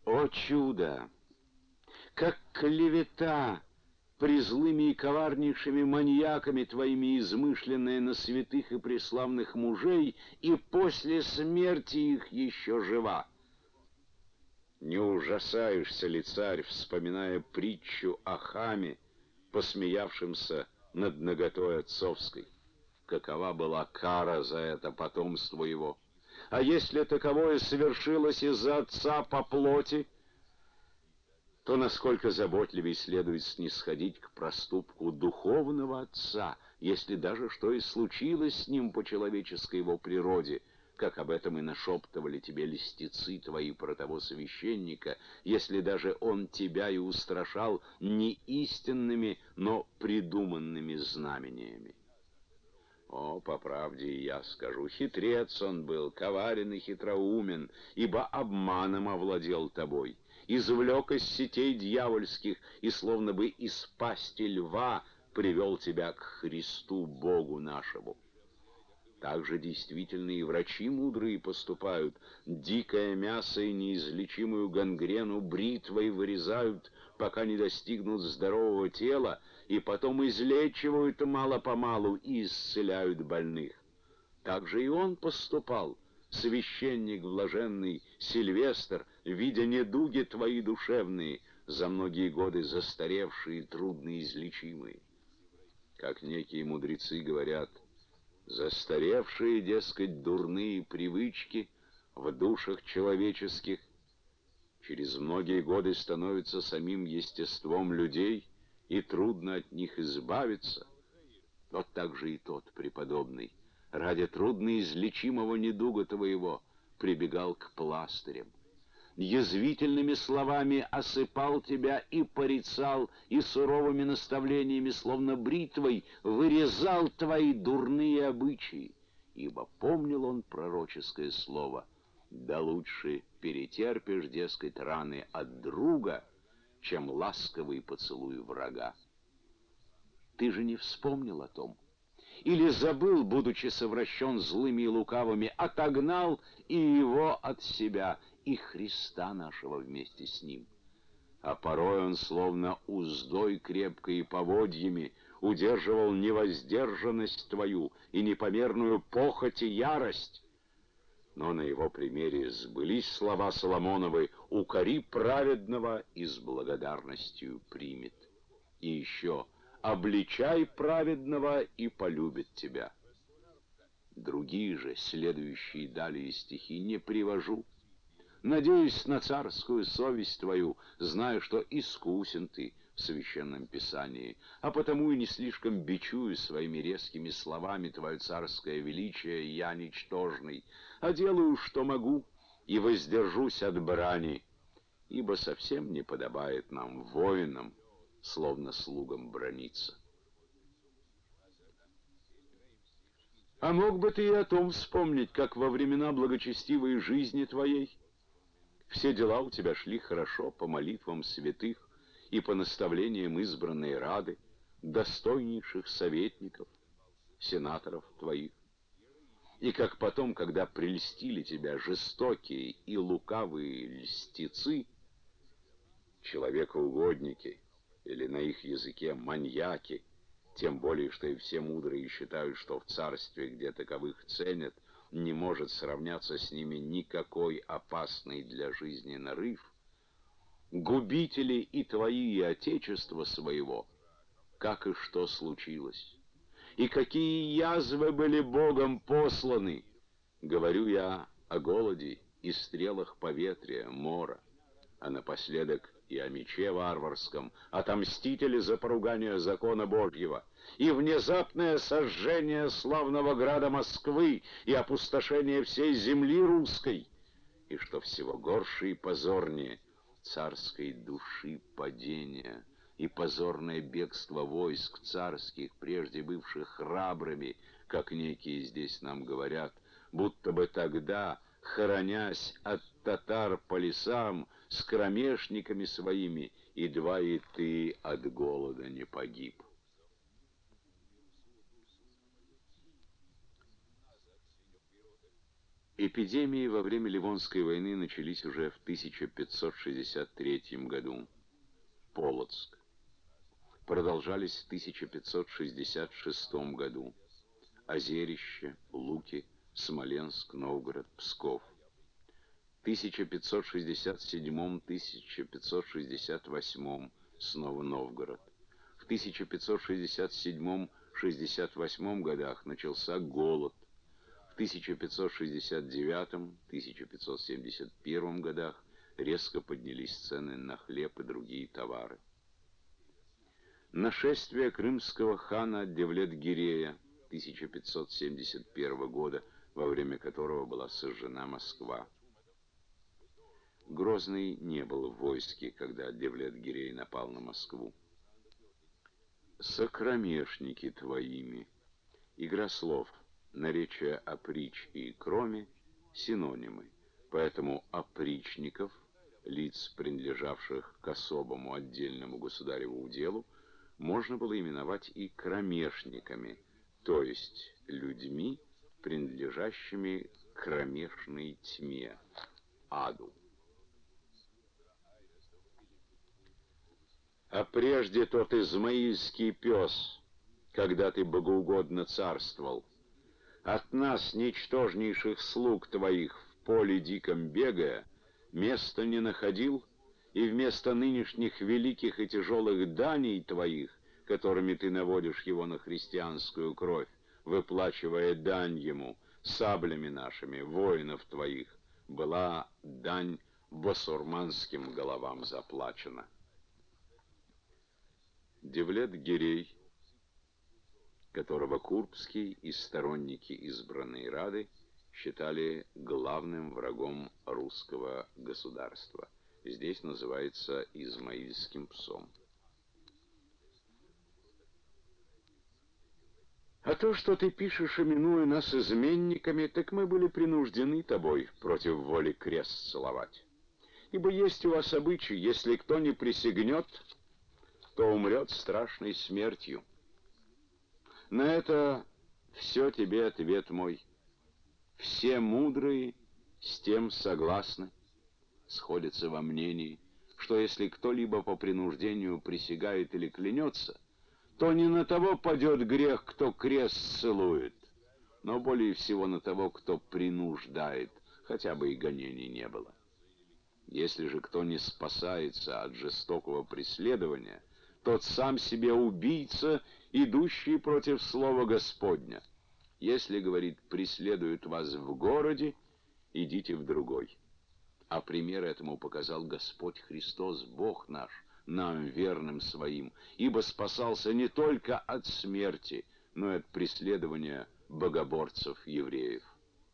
О чудо! Как клевета презлыми и коварнейшими маньяками твоими измышленная на святых и преславных мужей, и после смерти их еще жива. Не ужасаешься ли, царь, вспоминая притчу о Хаме, посмеявшемся над наготой отцовской? Какова была кара за это потомство его? А если таковое совершилось из-за отца по плоти, то насколько заботливее следует снисходить к проступку духовного отца, если даже что и случилось с ним по человеческой его природе, как об этом и нашептывали тебе льстецы твои про того священника, если даже он тебя и устрашал не истинными, но придуманными знамениями. О, по правде я скажу, хитрец он был, коварен и хитроумен, ибо обманом овладел тобой, извлек из сетей дьявольских и словно бы из пасти льва привел тебя к Христу Богу нашему. Так же действительно и врачи мудрые поступают, дикое мясо и неизлечимую гангрену бритвой вырезают, пока не достигнут здорового тела, и потом излечивают мало-помалу и исцеляют больных. Так же и он поступал, священник блаженный Сильвестр, видя недуги твои душевные, за многие годы застаревшие и трудноизлечимые. Как некие мудрецы говорят, застаревшие, дескать, дурные привычки в душах человеческих через многие годы становятся самим естеством людей, и трудно от них избавиться. Вот так же и тот преподобный, ради трудноизлечимого недуга твоего, прибегал к пластырям. Язвительными словами осыпал тебя и порицал, и суровыми наставлениями, словно бритвой, вырезал твои дурные обычаи, ибо помнил он пророческое слово: «Да лучше перетерпишь, дескать, раны от друга, чем ласковый поцелуй врага». Ты же не вспомнил о том, или забыл, будучи совращен злыми и лукавыми, отогнал и его от себя, и Христа нашего вместе с ним. А порой он, словно уздой крепкой и поводьями, удерживал невоздержанность твою и непомерную похоть и ярость. Но на его примере сбылись слова Соломоновы: «Укори праведного и с благодарностью примет». И еще: «Обличай праведного, и полюбит тебя». Другие же, следующие далее стихи, не привожу. Надеюсь на царскую совесть твою, знаю, что искусен ты в священном писании, а потому и не слишком бичую своими резкими словами твое царское величие, я ничтожный, а делаю, что могу, и воздержусь от брани, ибо совсем не подобает нам, воинам, словно слугам, браниться. А мог бы ты и о том вспомнить, как во времена благочестивой жизни твоей все дела у тебя шли хорошо по молитвам святых и по наставлениям избранной Рады, достойнейших советников, сенаторов твоих. И как потом, когда прельстили тебя жестокие и лукавые льстецы, человекоугодники, или на их языке маньяки, тем более, что и все мудрые считают, что в царстве, где таковых ценят, не может сравняться с ними никакой опасный для жизни нарыв, губители и твои, и отечества своего, как и что случилось, и какие язвы были Богом посланы, говорю я о голоде и стрелах поветрия, мора, а напоследок и о мече варварском, отомстители за поругание закона Божьего, и внезапное сожжение славного града Москвы, и опустошение всей земли русской, и, что всего горше и позорнее, царской души падение и позорное бегство войск царских, прежде бывших храбрыми, как некие здесь нам говорят, будто бы тогда, хоронясь от татар по лесам, с кромешниками своими, едва и ты от голода не погиб. Эпидемии во время Ливонской войны начались уже в 1563 году. Полоцк. Продолжались в 1566 году. Озерище, Луки, Смоленск, Новгород, Псков. В 1567-1568 снова Новгород. В 1567-68 годах начался голод. В 1569-1571 годах резко поднялись цены на хлеб и другие товары. Нашествие крымского хана Девлет-Гирея 1571 года, во время которого была сожжена Москва. Грозный не был в войске, когда Девлет-Гирей напал на Москву. Сокромешники твоими. Игра слов, наречия оприч и кроме — синонимы, поэтому опричников, лиц, принадлежавших к особому отдельному государеву уделу, можно было именовать и кромешниками, то есть людьми, принадлежащими к кромешной тьме, аду. А прежде тот измаильский пес, когда ты богоугодно царствовал, от нас, ничтожнейших слуг твоих, в поле диком бегая, места не находил, и вместо нынешних великих и тяжелых даний твоих, которыми ты наводишь его на христианскую кровь, выплачивая дань ему саблями нашими, воинов твоих, была дань басурманским головам заплачена. Девлет-Гирей, которого Курбский и сторонники избранной Рады считали главным врагом русского государства. Здесь называется измаильским псом. А то, что ты пишешь, именуя нас изменниками, так мы были принуждены тобой против воли крест целовать. Ибо есть у вас обычай, если кто не присягнет, то умрет страшной смертью. На это все тебе ответ мой. Все мудрые с тем согласны, сходятся во мнении, что если кто-либо по принуждению присягает или клянется, то не на того падет грех, кто крест целует, но более всего на того, кто принуждает, хотя бы и гонений не было. Если же кто не спасается от жестокого преследования, тот сам себе убийца, идущий против слова Господня. Если, говорит, преследуют вас в городе, идите в другой. А пример этому показал Господь Христос, Бог наш, нам, верным своим, ибо спасался не только от смерти, но и от преследования богоборцев евреев.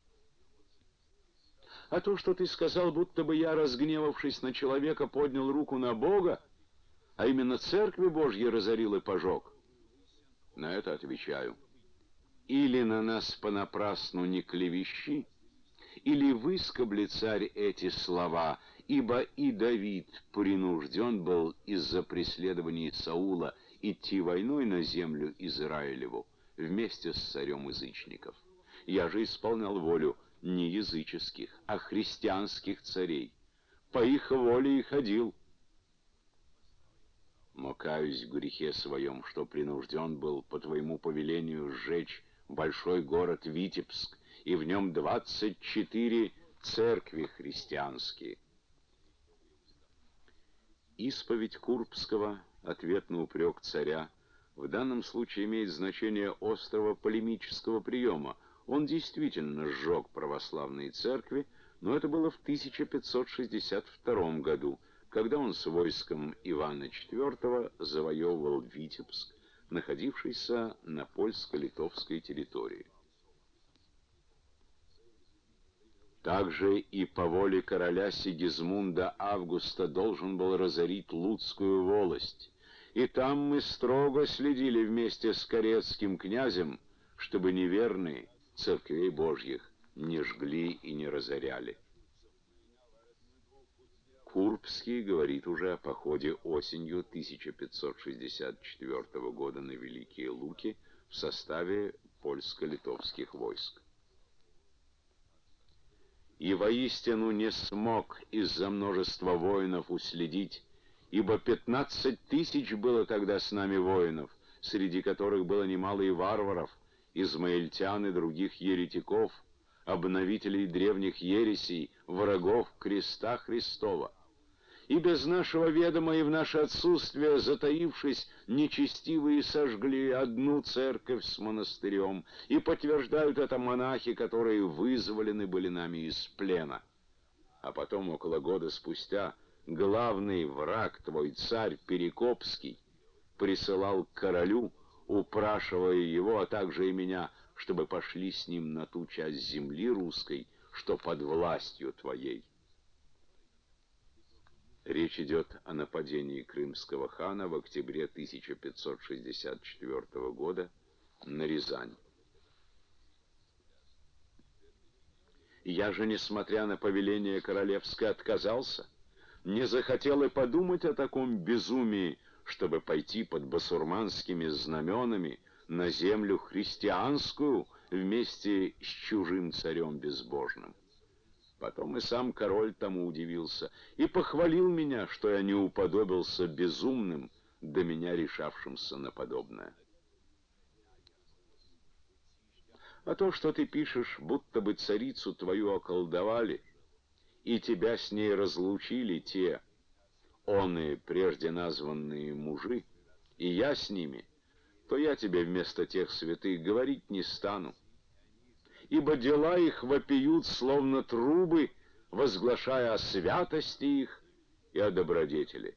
А то, что ты сказал, будто бы я, разгневавшись на человека, поднял руку на Бога, а именно церкви Божьи разорил и пожег, на это отвечаю: или на нас понапрасну не клевещи, или выскобли, царь, эти слова, ибо и Давид принужден был из-за преследований Саула идти войной на землю Израилеву вместе с царем язычников. Я же исполнял волю не языческих, а христианских царей. По их воле и ходил. Но каюсь в грехе своем, что принужден был по твоему повелению сжечь большой город Витебск, и в нем 24 церкви христианские. Исповедь Курбского, ответ на упрек царя, в данном случае имеет значение острого полемического приема. Он действительно сжег православные церкви, но это было в 1562 году, когда он с войском Ивана IV завоевывал Витебск, находившийся на польско-литовской территории. Также и по воле короля Сигизмунда Августа должен был разорить Луцкую волость, и там мы строго следили вместе с каретским князем, чтобы неверные церквей Божьих не жгли и не разоряли. Курбский говорит уже о походе осенью 1564 года на Великие Луки в составе польско-литовских войск. И воистину не смог из-за множества воинов уследить, ибо 15 тысяч было тогда с нами воинов, среди которых было немало и варваров, измаильтян и других еретиков, обновителей древних ересей, врагов креста Христова. И без нашего ведома и в наше отсутствие, затаившись, нечестивые сожгли одну церковь с монастырем, и подтверждают это монахи, которые вызволены были нами из плена. А потом, около года спустя, главный враг твой, царь Перекопский, присылал к королю, упрашивая его, а также и меня, чтобы пошли с ним на ту часть земли русской, что под властью твоей. Речь идет о нападении крымского хана в октябре 1564 года на Рязань. Я же, несмотря на повеление королевское, отказался, не захотел и подумать о таком безумии, чтобы пойти под басурманскими знаменами на землю христианскую вместе с чужим царем безбожным. Потом и сам король тому удивился и похвалил меня, что я не уподобился безумным, до меня решавшимся на подобное. А то, что ты пишешь, будто бы царицу твою околдовали, и тебя с ней разлучили те, оные прежде названные мужи, и я с ними, то я тебе вместо тех святых говорить не стану. Ибо дела их вопиют, словно трубы, возглашая о святости их и о добродетели.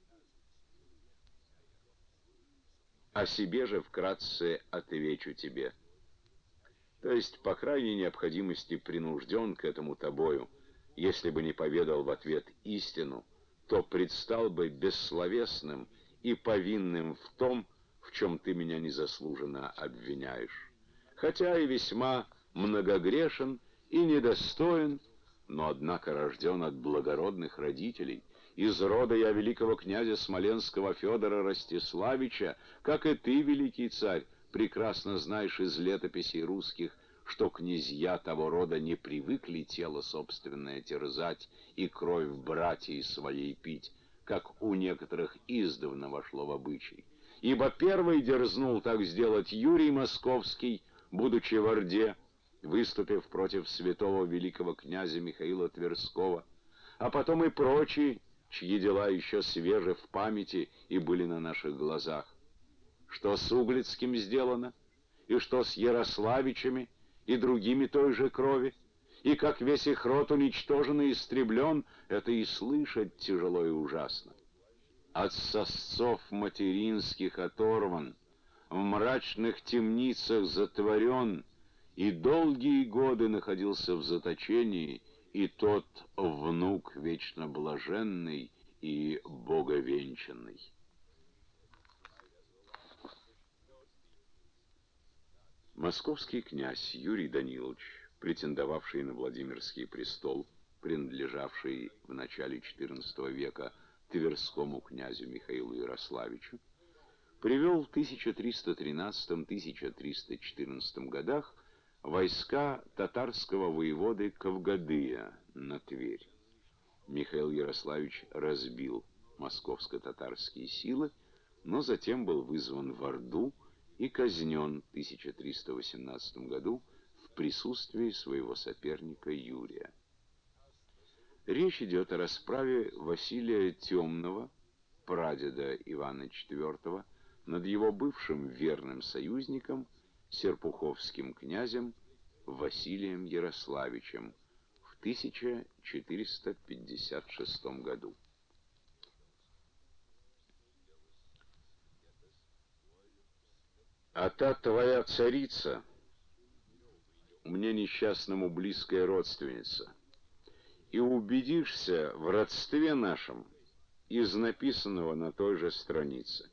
О себе же вкратце отвечу тебе. То есть, по крайней необходимости, принужден к этому тобою. Если бы не поведал в ответ истину, то предстал бы бессловесным и повинным в том, в чем ты меня незаслуженно обвиняешь. Хотя и весьма многогрешен и недостоин, но, однако, рожден от благородных родителей. Из рода я великого князя Смоленского Федора Ростиславича, как и ты, великий царь, прекрасно знаешь из летописей русских, что князья того рода не привыкли тело собственное терзать и кровь братьей своей пить, как у некоторых издавна вошло в обычай. Ибо первый дерзнул так сделать Юрий Московский, будучи в Орде, выступив против святого великого князя Михаила Тверского, а потом и прочие, чьи дела еще свежи в памяти и были на наших глазах. Что с Углицким сделано, и что с Ярославичами и другими той же крови, и как весь их род уничтожен и истреблен, это и слышать тяжело и ужасно. От сосцов материнских оторван, в мрачных темницах затворен, и долгие годы находился в заточении, и тот внук вечно блаженный и боговенчанный. Московский князь Юрий Данилович, претендовавший на Владимирский престол, принадлежавший в начале XIV века Тверскому князю Михаилу Ярославичу, привел в 1313-1314 годах войска татарского воеводы Кавгадыя на Тверь. Михаил Ярославич разбил московско-татарские силы, но затем был вызван в Орду и казнен в 1318 году в присутствии своего соперника Юрия. Речь идет о расправе Василия Темного, прадеда Ивана IV, над его бывшим верным союзником, серпуховским князем Василием Ярославичем в 1456 году. А та твоя царица, мне несчастному близкая родственница, и убедишься в родстве нашем из написанного на той же странице.